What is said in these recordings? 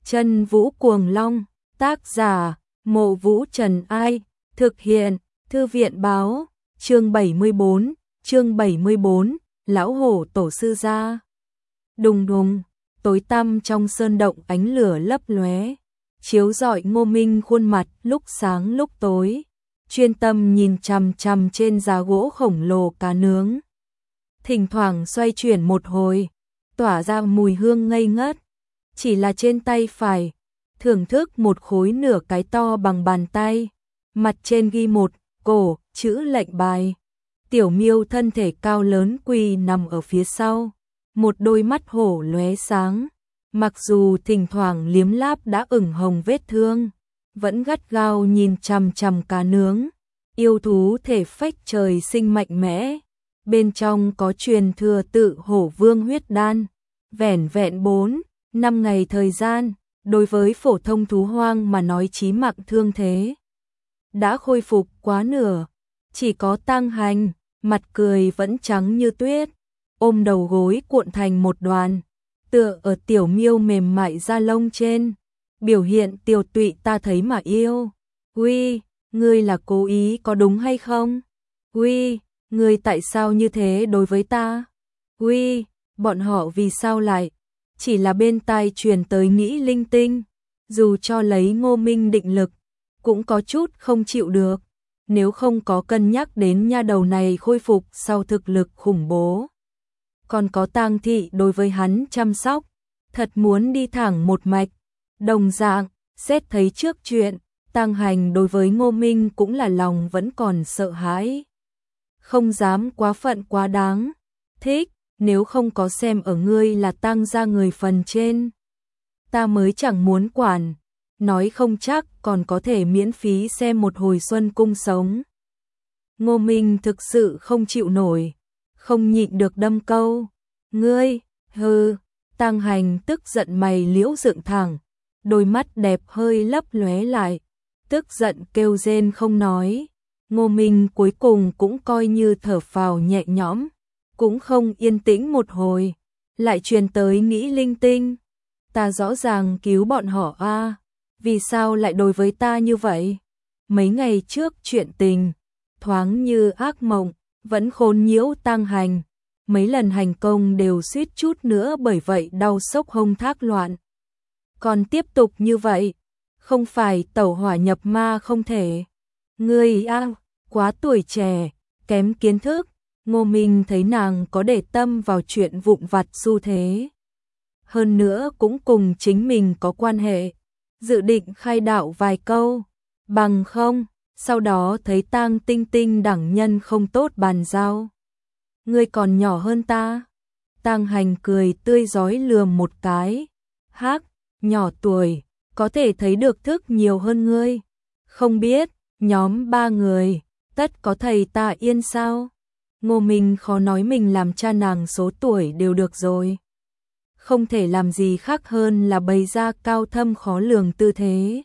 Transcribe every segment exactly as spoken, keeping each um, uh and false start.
Chân Vũ Cuồng Long, tác giả, Mộ Vũ Trần Ai, thực hiện, Thư viện Báo, chương bảy mươi bốn, chương bảy mươi bốn, Lão Hổ Tổ Sư gia. Đùng đùng, tối tăm trong sơn động ánh lửa lấp lóe, chiếu rọi Ngô Minh khuôn mặt lúc sáng lúc tối, chuyên tâm nhìn chằm chằm trên giá gỗ khổng lồ cá nướng. Thỉnh thoảng xoay chuyển một hồi, tỏa ra mùi hương ngây ngất, chỉ là trên tay phải, thưởng thức một khối nửa cái to bằng bàn tay, mặt trên ghi một cổ chữ lệnh bài. Tiểu Miêu thân thể cao lớn quỳ nằm ở phía sau, một đôi mắt hổ lóe sáng, mặc dù thỉnh thoảng liếm láp đã ửng hồng vết thương, vẫn gắt gao nhìn chằm chằm cá nướng. Yêu thú thể phách trời sinh mạnh mẽ, bên trong có truyền thừa tự hổ vương huyết đan, vẻn vẹn bốn, năm ngày thời gian, đối với phổ thông thú hoang mà nói chí mạng thương thế đã khôi phục quá nửa. Chỉ có Tăng Hành, mặt cười vẫn trắng như tuyết, ôm đầu gối cuộn thành một đoàn, tựa ở Tiểu Miêu mềm mại da lông trên, biểu hiện tiều tụy ta thấy mà yêu. Uy, ngươi là cố ý có đúng hay không? Uy, ngươi tại sao như thế đối với ta? Uy, bọn họ vì sao lại? Chỉ là bên tai truyền tới nghĩ linh tinh, dù cho lấy Ngô Minh định lực, cũng có chút không chịu được, nếu không có cân nhắc đến nha đầu này khôi phục sau thực lực khủng bố. Còn có Tang Thị đối với hắn chăm sóc, thật muốn đi thẳng một mạch. Đồng dạng, xét thấy trước chuyện, Tăng Hành đối với Ngô Minh cũng là lòng vẫn còn sợ hãi. Không dám quá phận quá đáng, thích, nếu không có xem ở ngươi là Tăng gia người phần trên, ta mới chẳng muốn quản, nói không chắc còn có thể miễn phí xem một hồi Xuân Cung sống. Ngô Minh thực sự không chịu nổi, không nhịn được đâm câu, ngươi, hừ. Tăng Hành tức giận mày liễu dựng thẳng, đôi mắt đẹp hơi lấp lóe lại, tức giận kêu rên không nói. Ngô Minh cuối cùng cũng coi như thở phào nhẹ nhõm, cũng không yên tĩnh một hồi, lại truyền tới nghĩ linh tinh. Ta rõ ràng cứu bọn họ a, à, vì sao lại đối với ta như vậy? Mấy ngày trước chuyện tình, thoáng như ác mộng, vẫn khốn nhiễu Tăng Hành. Mấy lần hành công đều suýt chút nữa bởi vậy đau sốc hông thác loạn. Còn tiếp tục như vậy, không phải tẩu hỏa nhập ma không thể. Ngươi a, quá tuổi trẻ, kém kiến thức. Ngô Minh thấy nàng có để tâm vào chuyện vụn vặt xu thế, hơn nữa cũng cùng chính mình có quan hệ, dự định khai đạo vài câu, bằng không, sau đó thấy Tang Tinh Tinh đẳng nhân không tốt bàn giao. Ngươi còn nhỏ hơn ta. Tăng Hành cười tươi rói lườm một cái. Hắc, nhỏ tuổi, có thể thấy được thức nhiều hơn ngươi. Không biết, nhóm ba người, tất có thầy ta yên sao? Ngô Minh khó nói mình làm cha nàng số tuổi đều được rồi. Không thể làm gì khác hơn là bày ra cao thâm khó lường tư thế.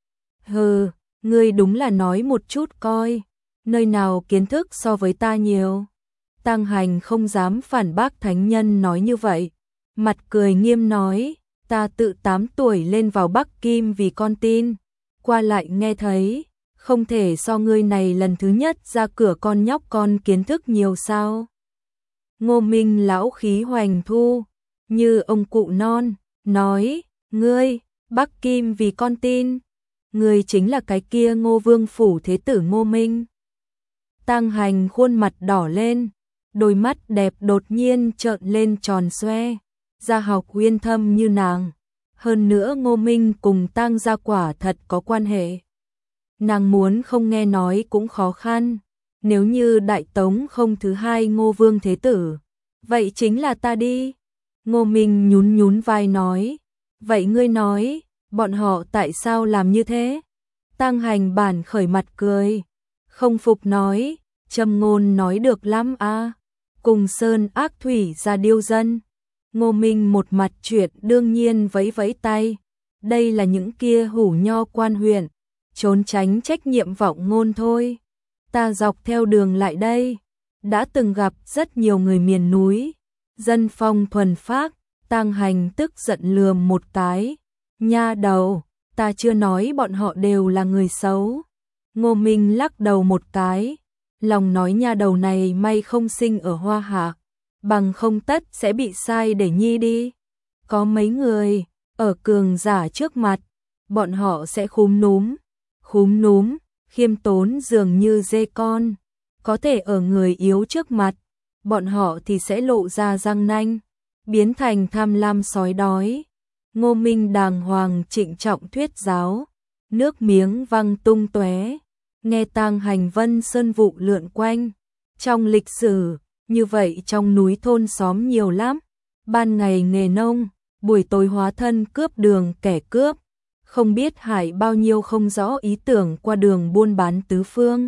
Hừ, ngươi đúng là nói một chút coi, nơi nào kiến thức so với ta nhiều. Tăng Hành không dám phản bác thánh nhân nói như vậy, mặt cười nghiêm nói, ta tự tám tuổi lên vào Bắc Kim vì con tin, qua lại nghe thấy, không thể so ngươi này lần thứ nhất ra cửa con nhóc con kiến thức nhiều sao. Ngô Minh lão khí hoành thu, như ông cụ non, nói, ngươi, Bắc Kim vì con tin, ngươi chính là cái kia Ngô Vương phủ thế tử Ngô Minh. Tăng Hành khuôn mặt đỏ lên, đôi mắt đẹp đột nhiên trợn lên tròn xoe, gia học uyên thâm như nàng, hơn nữa Ngô Minh cùng Tăng gia quả thật có quan hệ. Nàng muốn không nghe nói cũng khó khăn, nếu như Đại Tống không thứ hai Ngô Vương thế tử, vậy chính là ta đi. Ngô Minh nhún nhún vai nói, vậy ngươi nói, bọn họ tại sao làm như thế? Tăng Hành bản khởi mặt cười, không phục nói, Châm Ngôn nói được lắm a, à. Cùng sơn ác thủy ra điêu dân. Ngô Minh một mặt chuyện đương nhiên vẫy vẫy tay, đây là những kia hủ nho quan huyện, trốn tránh trách nhiệm vọng ngôn thôi. Ta dọc theo đường lại đây, đã từng gặp rất nhiều người miền núi, dân phong thuần phác. Tăng Hành tức giận lườm một cái, Nha đầu, ta chưa nói bọn họ đều là người xấu. Ngô Minh lắc đầu một cái, lòng nói nha đầu này may không sinh ở Hoa Hạ, bằng không tất sẽ bị sai để nhi đi. Có mấy người, ở cường giả trước mặt, bọn họ sẽ khúm núm, khúm núm, khiêm tốn dường như dê con. Có thể ở người yếu trước mặt, bọn họ thì sẽ lộ ra răng nanh, biến thành tham lam sói đói. Ngô Minh đàng hoàng trịnh trọng thuyết giáo, nước miếng văng tung tóe, nghe Tang Hành Vân sơn vụ lượn quanh. Trong lịch sử, như vậy trong núi thôn xóm nhiều lắm, ban ngày nghề nông, buổi tối hóa thân cướp đường kẻ cướp, không biết hại bao nhiêu không rõ ý tưởng qua đường buôn bán tứ phương.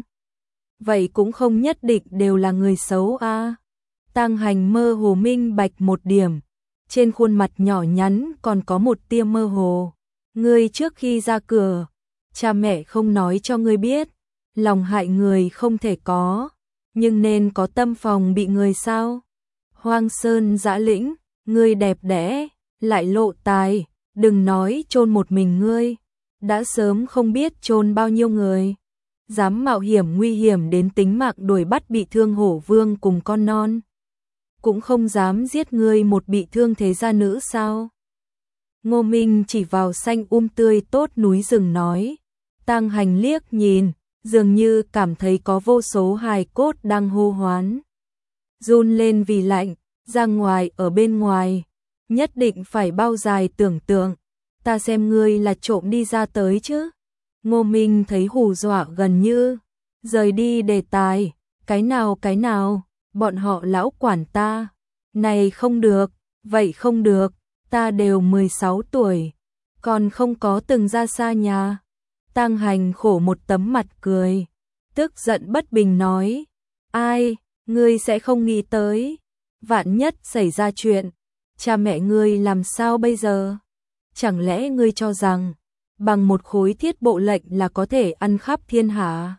Vậy cũng không nhất định đều là người xấu a. À. Tang Hành mơ hồ minh bạch một điểm, trên khuôn mặt nhỏ nhắn còn có một tia mơ hồ. Ngươi trước khi ra cửa, cha mẹ không nói cho ngươi biết, lòng hại người không thể có, nhưng nên có tâm phòng bị người sao? Hoang sơn dã lĩnh, ngươi đẹp đẽ, lại lộ tài, đừng nói chôn một mình ngươi, đã sớm không biết chôn bao nhiêu người. Dám mạo hiểm nguy hiểm đến tính mạng đuổi bắt bị thương hổ vương cùng con non, cũng không dám giết ngươi một bị thương thế gia nữ sao? Ngô Minh chỉ vào xanh um tươi tốt núi rừng nói. Tang Hành liếc nhìn, dường như cảm thấy có vô số hài cốt đang hô hoán. Run lên vì lạnh, ra ngoài ở bên ngoài, nhất định phải bao dài tưởng tượng, ta xem ngươi là trộm đi ra tới chứ. Ngô Minh thấy hù dọa gần như, rời đi đề tài, cái nào cái nào, bọn họ lão quản ta, này không được, vậy không được, ta đều mười sáu tuổi, còn không có từng ra xa nhà. Tang Hành khổ một tấm mặt cười, tức giận bất bình nói, ai, ngươi sẽ không nghĩ tới, vạn nhất xảy ra chuyện, cha mẹ ngươi làm sao bây giờ? Chẳng lẽ ngươi cho rằng, bằng một khối thiết bộ lệnh là có thể ăn khắp thiên hạ?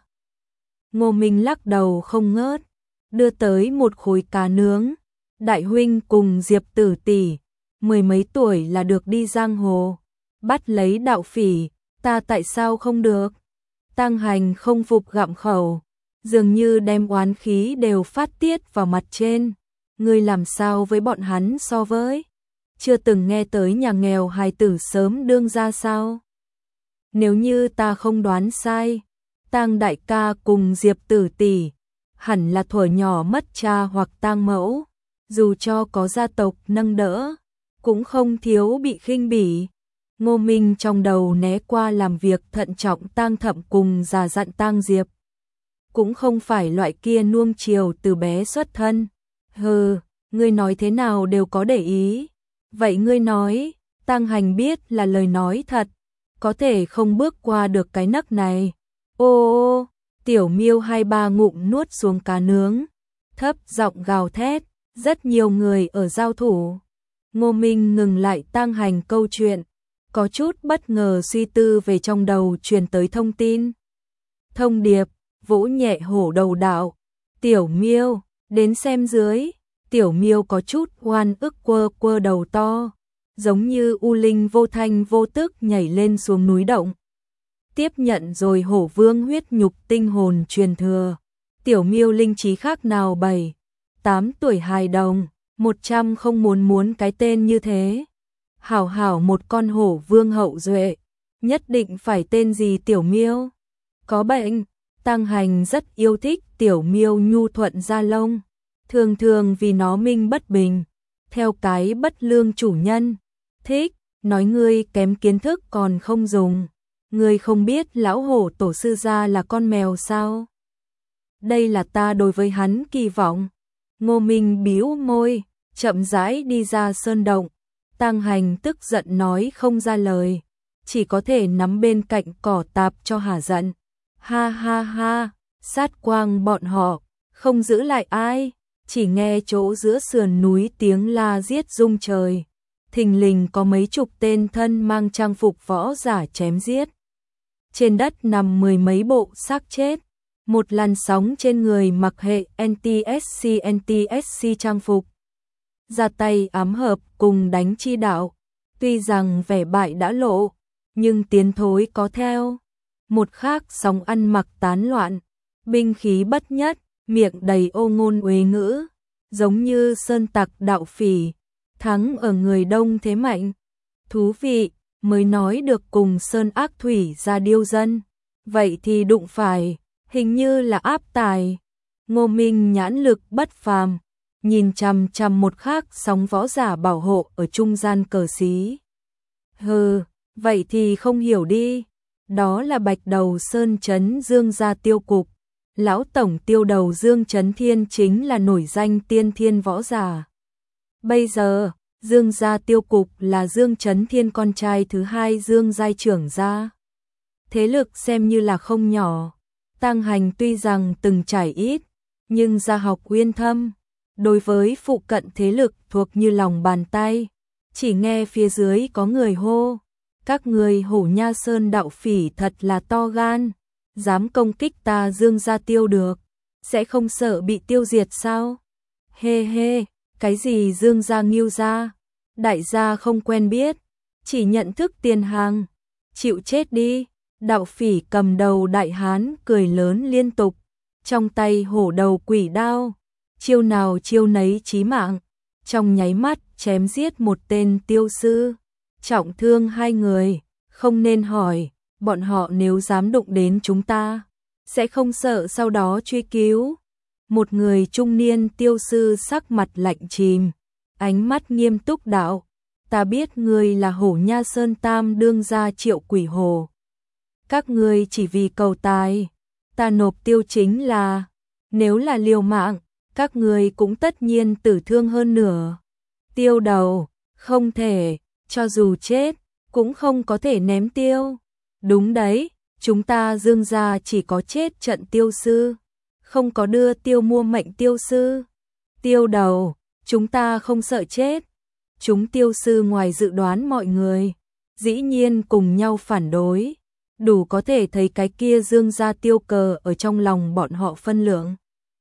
Ngô Minh lắc đầu không ngớt, đưa tới một khối cá nướng. Đại huynh cùng Diệp Tử tỷ, mười mấy tuổi là được đi giang hồ, bắt lấy đạo phỉ, ta tại sao không được? Tang Hành không phục gặm khẩu, dường như đem oán khí đều phát tiết vào mặt trên. Ngươi làm sao với bọn hắn so với? Chưa từng nghe tới nhà nghèo hài tử sớm đương ra sao? Nếu như ta không đoán sai, Tang đại ca cùng Diệp Tử tỷ hẳn là thuở nhỏ mất cha hoặc tang mẫu, dù cho có gia tộc nâng đỡ, cũng không thiếu bị khinh bỉ. Ngô Minh trong đầu né qua làm việc thận trọng Tang Thậm cùng già dặn Tang Diệp, cũng không phải loại kia nuông chiều từ bé xuất thân. Hừ, ngươi nói thế nào đều có để ý. Vậy ngươi nói, Tang Hành biết là lời nói thật, có thể không bước qua được cái nấc này. Ô ô, Tiểu Miêu hai ba ngụm nuốt xuống cá nướng, thấp giọng gào thét, rất nhiều người ở giao thủ. Ngô Minh ngừng lại Tang Hành câu chuyện, có chút bất ngờ suy tư về trong đầu truyền tới thông tin. Thông điệp, vỗ nhẹ hổ đầu đạo, Tiểu Miêu, đến xem dưới. Tiểu Miêu có chút oan ức quơ quơ đầu to, giống như u linh vô thanh vô tức nhảy lên xuống núi động. Tiếp nhận rồi hổ vương huyết nhục tinh hồn truyền thừa. Tiểu Miêu linh trí khác nào bảy, tám tuổi hài đồng, một trăm không muốn muốn cái tên như thế. Hảo hảo một con hổ vương hậu duệ, nhất định phải tên gì Tiểu Miêu? Có bệnh, Tang Hành rất yêu thích Tiểu Miêu nhu thuận da lông, thường thường vì nó minh bất bình, theo cái bất lương chủ nhân. Thích, nói ngươi kém kiến thức còn không dùng. Ngươi không biết lão hổ tổ sư gia là con mèo sao? Đây là ta đối với hắn kỳ vọng. Ngô Minh bĩu môi, chậm rãi đi ra sơn động. Tang Hành tức giận nói không ra lời, chỉ có thể nắm bên cạnh cỏ tạp cho hả giận. Ha ha ha, sát quang bọn họ, không giữ lại ai, chỉ nghe chỗ giữa sườn núi tiếng la giết rung trời. Thình lình có mấy chục tên thân mang trang phục võ giả chém giết. Trên đất nằm mười mấy bộ xác chết, một làn sóng trên người mặc hệ en tê ét xê en tê ét xê trang phục. Ra tay ám hợp cùng đánh chi đạo, Tuy rằng vẻ bại đã lộ, nhưng tiến thối có theo. Một khác sóng ăn mặc tán loạn, binh khí bất nhất, miệng đầy ô ngôn uế ngữ, giống như sơn tặc đạo phỉ, thắng ở người đông thế mạnh. Thú vị, mới nói được cùng sơn ác thủy ra điêu dân, vậy thì đụng phải, hình như là áp tài. Ngô Minh nhãn lực bất phàm, nhìn chằm chằm một khác sóng võ giả bảo hộ ở trung gian cờ xí. Hừ, vậy thì không hiểu đi, đó là Bạch Đầu Sơn Trấn Dương gia tiêu cục, lão tổng tiêu đầu Dương Trấn Thiên chính là nổi danh tiên thiên võ giả. Bây giờ, Dương gia tiêu cục là Dương Trấn Thiên con trai thứ hai Dương giai trưởng gia. Thế lực xem như là không nhỏ, Tăng Hành tuy rằng từng trải ít, nhưng gia học uyên thâm, đối với phụ cận thế lực thuộc như lòng bàn tay. Chỉ nghe phía dưới có người hô, các người Hổ Nha Sơn đạo phỉ thật là to gan, dám công kích ta Dương gia tiêu được, sẽ không sợ bị tiêu diệt sao? Hê hê, cái gì Dương gia Ngưu gia, đại gia không quen biết, chỉ nhận thức tiền hàng, chịu chết đi. Đạo phỉ cầm đầu đại hán cười lớn liên tục, trong tay hổ đầu quỷ đao, chiêu nào chiêu nấy chí mạng, trong nháy mắt chém giết một tên tiêu sư, trọng thương hai người. Không nên hỏi, bọn họ nếu dám đụng đến chúng ta, sẽ không sợ sau đó truy cứu. Một người trung niên tiêu sư sắc mặt lạnh chìm, ánh mắt nghiêm túc đạo, ta biết ngươi là Hổ Nha Sơn Tam đương gia Triệu Quỷ Hồ. Các ngươi chỉ vì cầu tài, ta nộp tiêu chính là, nếu là liều mạng, các ngươi cũng tất nhiên tử thương hơn nửa. Tiêu đầu, không thể, cho dù chết, cũng không có thể ném tiêu. Đúng đấy, chúng ta Dương gia chỉ có chết trận tiêu sư, không có đưa tiêu mua mệnh tiêu sư. Tiêu đầu, chúng ta không sợ chết. Chúng tiêu sư ngoài dự đoán mọi người, dĩ nhiên cùng nhau phản đối, đủ có thể thấy cái kia Dương gia tiêu cờ ở trong lòng bọn họ phân lượng.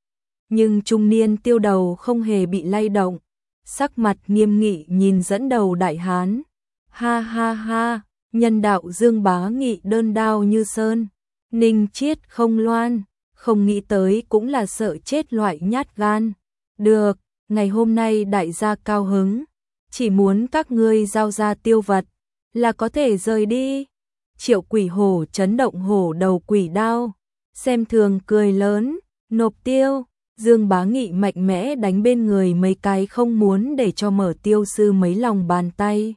Nhưng trung niên tiêu đầu không hề bị lay động, sắc mặt nghiêm nghị nhìn dẫn đầu đại hán. Ha ha ha, nhân đạo Dương Bá Nghị đơn đao như sơn, Ninh Chiết không loan, không nghĩ tới cũng là sợ chết loại nhát gan. Được, ngày hôm nay đại gia cao hứng, chỉ muốn các ngươi giao ra tiêu vật, là có thể rời đi. Triệu Quỷ Hổ chấn động hổ đầu quỷ đao, xem thường cười lớn, nộp tiêu. Dương Bá Nghị mạnh mẽ đánh bên người mấy cái không muốn để cho mở tiêu sư mấy lòng bàn tay,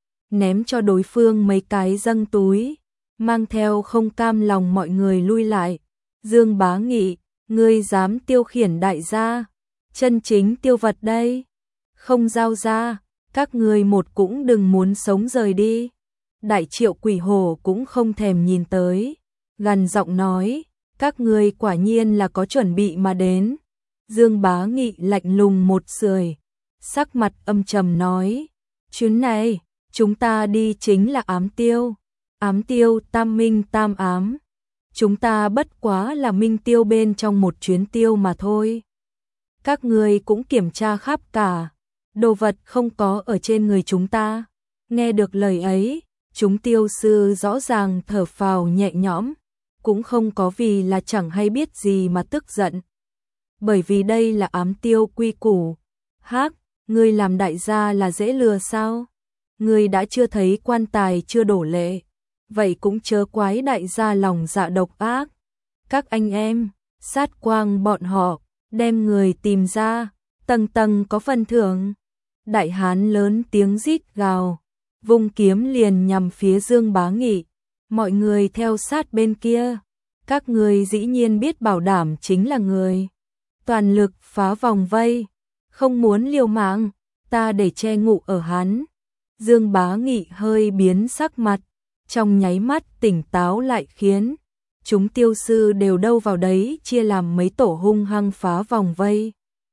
ném cho đối phương mấy cái dâng túi, mang theo không cam lòng mọi người lui lại. Dương Bá Nghị, ngươi dám tiêu khiển đại gia, chân chính tiêu vật đây, không giao ra, các ngươi một cũng đừng muốn sống rời đi. Đại Triệu Quỷ Hổ cũng không thèm nhìn tới, gằn giọng nói, các ngươi quả nhiên là có chuẩn bị mà đến. Dương Bá Nghị lạnh lùng một sưởi, sắc mặt âm trầm nói, chuyến này, chúng ta đi chính là ám tiêu, ám tiêu tam minh tam ám, chúng ta bất quá là minh tiêu bên trong một chuyến tiêu mà thôi. Các ngươi cũng kiểm tra khắp cả, đồ vật không có ở trên người chúng ta. Nghe được lời ấy, chúng tiêu sư rõ ràng thở phào nhẹ nhõm, cũng không có vì là chẳng hay biết gì mà tức giận. Bởi vì đây là ám tiêu quy củ. Hắc, ngươi làm đại gia là dễ lừa sao? Ngươi đã chưa thấy quan tài chưa đổ lệ, vậy cũng chớ quái đại gia lòng dạ độc ác. Các anh em, sát quang bọn họ, đem người tìm ra, tầng tầng có phần thưởng. Đại hán lớn tiếng rít gào, vung kiếm liền nhằm phía Dương Bá Nghị. Mọi người theo sát bên kia, các người dĩ nhiên biết bảo đảm chính là người. Toàn lực phá vòng vây, không muốn liều mạng, ta để che ngụ ở hắn. Dương Bá Nghị hơi biến sắc mặt, trong nháy mắt tỉnh táo lại khiến chúng tiêu sư đều đâu vào đấy chia làm mấy tổ hung hăng phá vòng vây.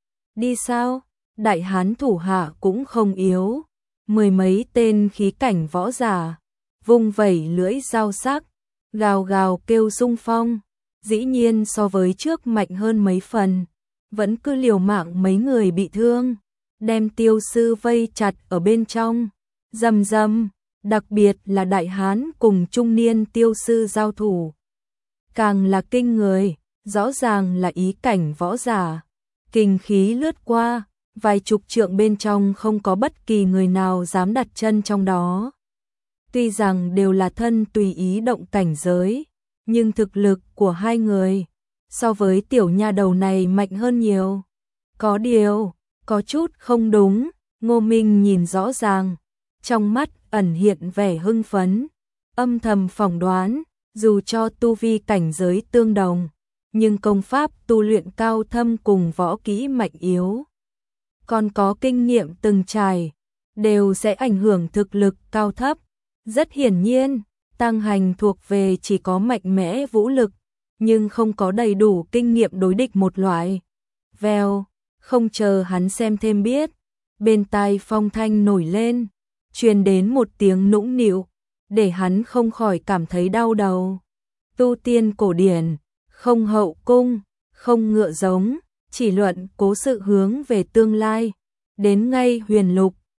Đi sao? Đại hán thủ hạ cũng không yếu, mười mấy tên khí cảnh võ giả, vung vẩy lưỡi dao sắc, gào gào kêu xung phong, dĩ nhiên so với trước mạnh hơn mấy phần, vẫn cứ liều mạng mấy người bị thương, đem tiêu sư vây chặt ở bên trong. Rầm rầm, đặc biệt là đại hán cùng trung niên tiêu sư giao thủ. Càng là kinh người, rõ ràng là ý cảnh võ giả. Kinh khí lướt qua, vài chục trượng bên trong không có bất kỳ người nào dám đặt chân trong đó. Tuy rằng đều là thân tùy ý động cảnh giới, nhưng thực lực của hai người so với tiểu nha đầu này mạnh hơn nhiều. Có điều, có chút không đúng, Ngô Minh nhìn rõ ràng, trong mắt ẩn hiện vẻ hưng phấn, âm thầm phỏng đoán, dù cho tu vi cảnh giới tương đồng, nhưng công pháp tu luyện cao thâm cùng võ kỹ mạnh yếu, còn có kinh nghiệm từng trải, đều sẽ ảnh hưởng thực lực cao thấp. Rất hiển nhiên, Tăng Hành thuộc về chỉ có mạnh mẽ vũ lực, nhưng không có đầy đủ kinh nghiệm đối địch một loại. Vèo, không chờ hắn xem thêm biết, bên tai phong thanh nổi lên, truyền đến một tiếng nũng nịu, để hắn không khỏi cảm thấy đau đầu. Tu tiên cổ điển, không hậu cung, không ngựa giống, chỉ luận cố sự hướng về tương lai, đến ngay huyền lục,